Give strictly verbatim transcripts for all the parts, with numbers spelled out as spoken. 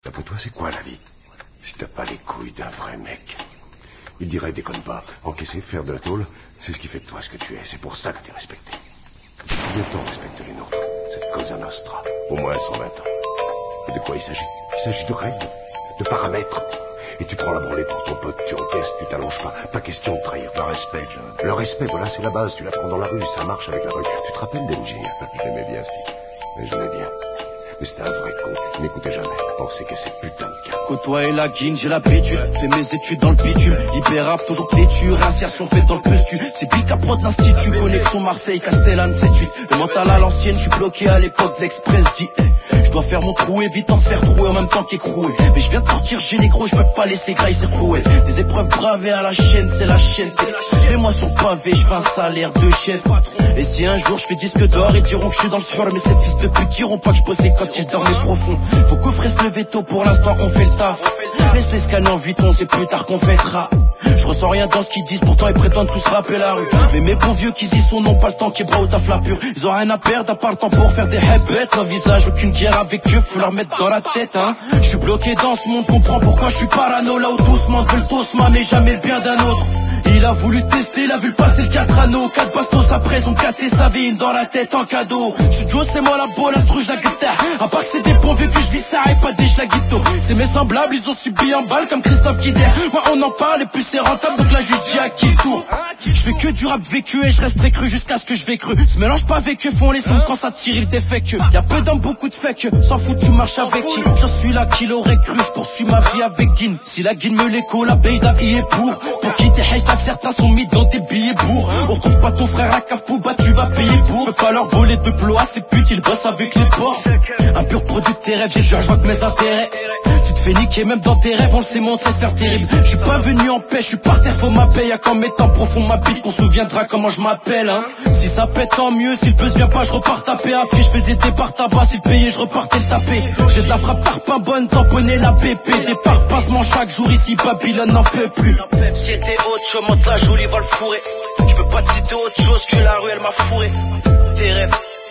D'après toi, c'est quoi la vie? Si t'as pas les couilles d'un vrai mec. Il dirait déconne pas, encaisser, faire de la tôle, c'est ce qui fait de toi ce que tu es, c'est pour ça que t'es respecté. Combien de temps on respecte les nôtres, cette Cosa Nostra? Au moins cent vingt ans. Et de quoi il s'agit? Il s'agit de règles, de paramètres. Et tu prends la branlée pour ton pote, tu encaisses, tu t'allonges pas. Pas question de trahir le respect, John. Le respect, voilà, c'est la base, tu l'apprends dans la rue, ça marche avec la rue. Tu te rappelles d'M J? Je l'aimais bien, ce type. Mais je l'aimais bien. Mais c'était un vrai con, il n'écoutait jamais. Pensez que c'est putain de cas. Côtoyer la guine, j'ai l'habitude. Fais mes études dans le bitume. Hyper toujours têtu. Réinsertion faite dans le pustu. C'est Big Prod l'Institut. Connexion Marseille, Castellane, sept huit. Le mental à l'ancienne, je suis bloqué à l'époque de l'Express. Dit, hey, je dois faire mon trou, évitant de faire trouer en même temps qu'écroué. Mais je viens de sortir, j'ai les gros, je peux pas laisser graille, c'est roué. Des épreuves bravées à la chaîne, c'est la chaîne. Et moi sur pavé, je fais un salaire de chef. Et si un jour je fais disque d'or, ils diront que je suis dans le sport. Mais ces fils de pute diront pas que je bossais quand ils dormaient profond. Faut qu'offrir se lever tôt, pour l'instant on fait le taf. Laisse les scanners en vuitton, c'est plus tard qu'on fêtera. Je ressens rien dans ce qu'ils disent, pourtant ils prétendent tous rapper la rue. Mais mes bons vieux qui y sont n'ont pas le temps, qui est bras au taf la pure. Ils ont rien à perdre à part le temps pour faire des habits. L'envisage aucune guerre avec eux, faut leur mettre dans la tête hein. Je suis bloqué dans ce monde, comprends pourquoi je suis parano. Là où tous mentent, veulent tous mais jamais le bien d'un autre. Il a voulu tester, il a vu le passer le quatre anneaux. Quatre bastos après son gâté sa vie dans la tête en cadeau. Je Joe c'est moi la bolle, la struge la guitare. À part que c'est des bons vieux que je dis ça et pas des la guitare. C'est mes semblables, ils ont subi un balle comme Christophe Kider. Moi on en parle et plus c'est rentable, donc là je dis à qui tour. Je fais que du rap vécu et je resterai cru jusqu'à ce que je vais cru. Se mélange pas avec eux, font les sons quand ça tire, il défait que. Y'a peu d'hommes, beaucoup de fake, s'en fout tu marches avec qui. J'en suis là qui l'aurait cru, je poursuis ma vie avec Guin. Si la Guin me l'écho, la Beida y est pour. Pour quitter hashtag, certains sont mis dans des billets bourgs. On retrouve pas ton frère à Cafouba, tu vas payer pour. Peux pas leur voler de blois, ces putes ils bossent avec les porcs. Un pur produit de tes rêves, j'ai le genre, je vois que mes intérêts. Tu te fais niquer même dans tes rêves, on le sait montrer se faire terrible. Je suis pas venu en paix, je suis par terre, faut ma paix. Y'a qu'en mettant profond ma bite qu'on souviendra comment je m'appelle hein. Si ça pète tant mieux, si le buzz vient pas je repars taper. Après je faisais des parts tabac, si le payé je repartais le taper. J'ai de la frappe tarpin bonne, tamponner la B P. Des parts passement chaque jour ici, Babylone n'en peut plus. C'était autre chose, monte la jolie va le fourrer. Je peux pas te citer autre chose que la rue elle m'a fourré. Tes rêves.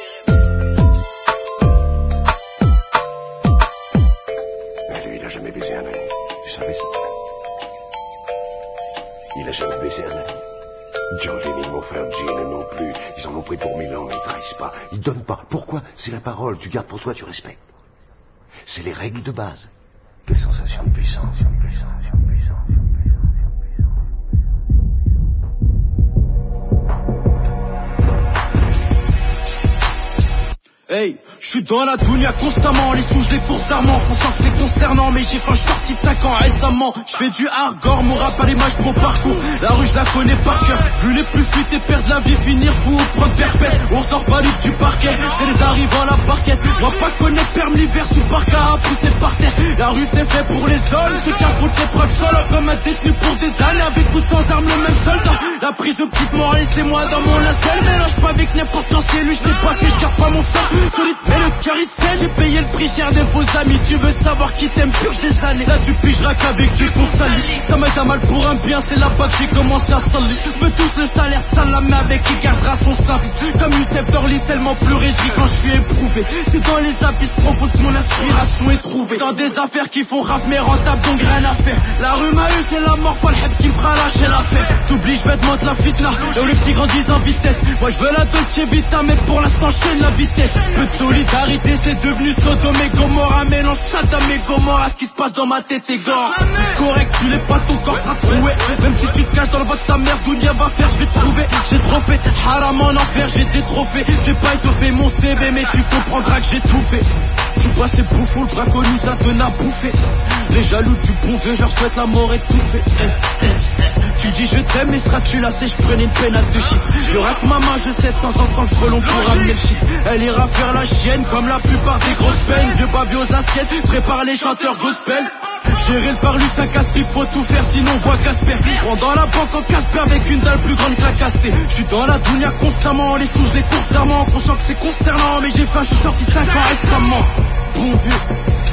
Mais lui il a jamais baisé un ami, tu savais ça? Il a jamais baisé un ami. Joe Lenny, mon frère Gene non plus. Ils en ont pris pour mille ans, mais ils trahissent pas. Ils donnent pas. Pourquoi? C'est la parole. Tu gardes pour toi, tu respectes. C'est les règles de base. Quelle sensation de puissance. Hey, je suis dans la dounia constamment, les sous je les courses d'armant. On sent que c'est consternant, mais j'ai pas sorti de cinq ans récemment. Je fais du hardcore, mon rap à l'image de mon parcours. La rue je la connais par cœur. Vu les plus futés perdre la vie, finir fou ou prendre perpète. On sort pas libre du parquet, c'est les arrivants à la parquette. Moi pas connaître perme l'hiver sous parka à pousser par terre. La rue c'est fait pour les hommes, ceux qui affrontent l'épreuve solo. Comme un détenu pour des années, avec ou sans armes le même soldat. La prison petite morale et c'est moi dans mon lacelle. Mélange pas avec n'importe quand c'est lui, je n'ai pas fait, je garde pas mon sang. Solide mais le cœur il sait, j'ai payé le prix cher des faux amis. Tu veux savoir qui t'aime, purge des années. Là tu pigeras qu'avec Dieu qu'on salue. Ça m'aide à mal pour un bien, c'est là-bas que j'ai commencé à saluer. Veux tous le salaire de Salam avec qui gardera son service. Comme Youssef Dorli tellement plus réjoui quand je suis éprouvé. C'est dans les abysses profonds que mon inspiration est trouvée. Dans des affaires qui font raf mais rentables donc rien à faire. La rue m'a eu c'est la mort, pas le hebs qui me fera lâcher l'affaire. T'oublies je vais te monter la fitna, là où les petits grandissent en vitesse. Moi je veux la Dolce Vita mais pour l'instant je fais de la vitesse. Peu de solidarité c'est devenu Sodome et Gomorrah. Mélange Saddam et Gomorrah, ce qui se passe dans ma tête est gore. Correct tu l'es pas, ton corps sera troué. Même si tu te caches dans le vote ta mère, Dounia va faire, je vais te trouver. J'ai trop fait, haram en enfer, j'ai des trophées. J'ai pas étoffé mon C V mais tu comprendras que j'ai tout fait. Tu vois ces bouffons, le bras connu ça te n'a bouffé. Les jaloux du bon vieux, je leur souhaite la mort étouffée. Tu me dis je t'aime mais seras-tu lassé, je prenais une peine à deux chiffres. Je rate maman, je sais de temps en temps le frelon pour amener le shit. Elle ira faire la chienne comme la plupart des grosses peines. Vieux babi aux assiettes, prépare les chanteurs gospel. Gérer le parlu, ça casse, il faut tout faire sinon on voit Casper. Prends dans la banque en Casper avec une dalle plus grande que la castée. J'suis dans la dounia constamment, les sous je les course d'armant. Conscient que c'est consternant mais j'ai faim, j'suis sorti de cinq ans récemment. Bon vieux